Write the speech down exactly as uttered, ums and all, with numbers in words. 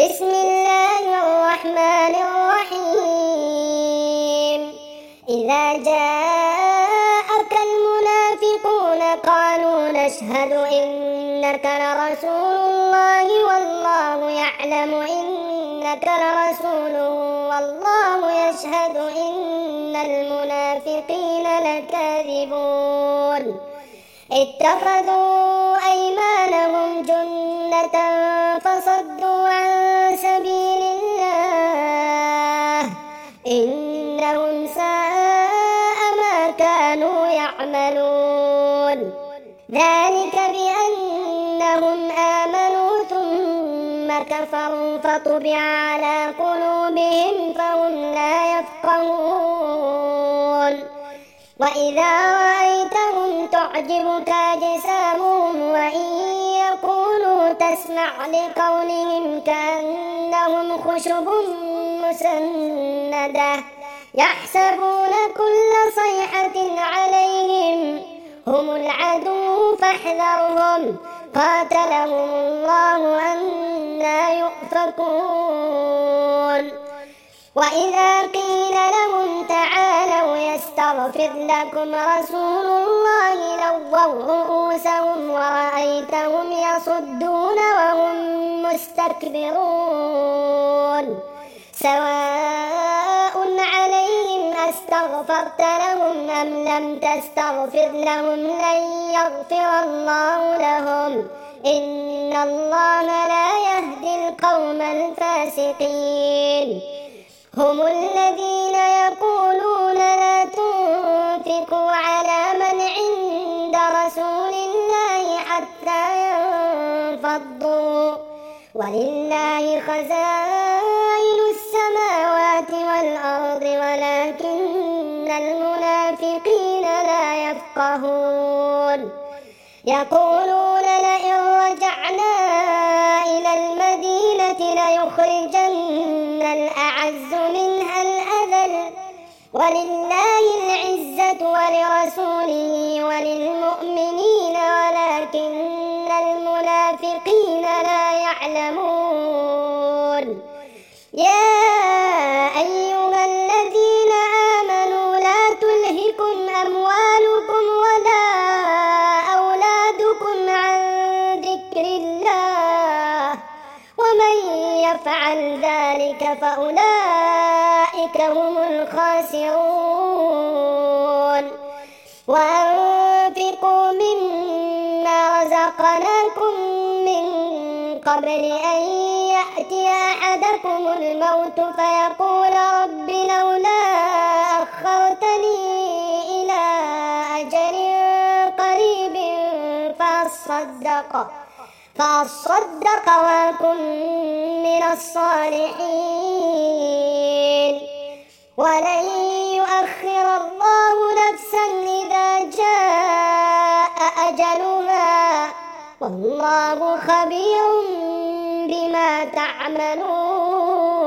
بسم الله الرحمن الرحيم إذا جاءك المنافقون قالوا نشهد إنك لرسول الله والله يعلم إنك لرسوله والله يشهد إن المنافقين لكاذبون اتخذوا أيمانهم جنة فصدوا عن سبيل الله إنهم ساء ما كانوا يعملون ذلك بأنهم آمنوا ثم كفروا فطبع على قلوبهم فهم لا يفقهون وإذا رأيتهم تعجبك أجسامهم وإن يقولوا تسمع لقولهم كأنهم خشب مسندة يحسبون كل صيحة عليهم هم العدو فاحذرهم قاتلهم الله أنى يؤفكون وإذا قيل لهم تعالوا يستغفر لكم رسول الله لووا رؤوسهم ورأيتهم يصدون وهم مستكبرون سواء عليهم أستغفرت لهم أم لم تستغفر لهم لن يغفر الله لهم إن الله لا يهدي القوم الفاسقين هم الذين يقولون لا تنفقوا على من عند رسول الله حتى ينفضوا ولله خزائن السماوات والأرض ولكن المنافقين لا يفقهون يقولون لئن رجعنا إلى المدينة ليخرجن الأعز منها الأذل ولله العزة ولرسوله وللمؤمنين ولكن المنافقين لا يعلمون يا أيها الذين آمنوا لا تلهكم أموالكم ولا أولادكم عن ذكر الله ومن يفعل ذلك فأولئك هم الخاسرون وأنفقوا مما رزقناكم من قبل أن يأتي أحدكم الموت فيقول رب لولا أخرتني إلى أجل قريب فأصدق فأصدق وأكن من الصالحين ولن يؤخر الله نفسا إذا جاء أجلها والله خبير بما تعملون.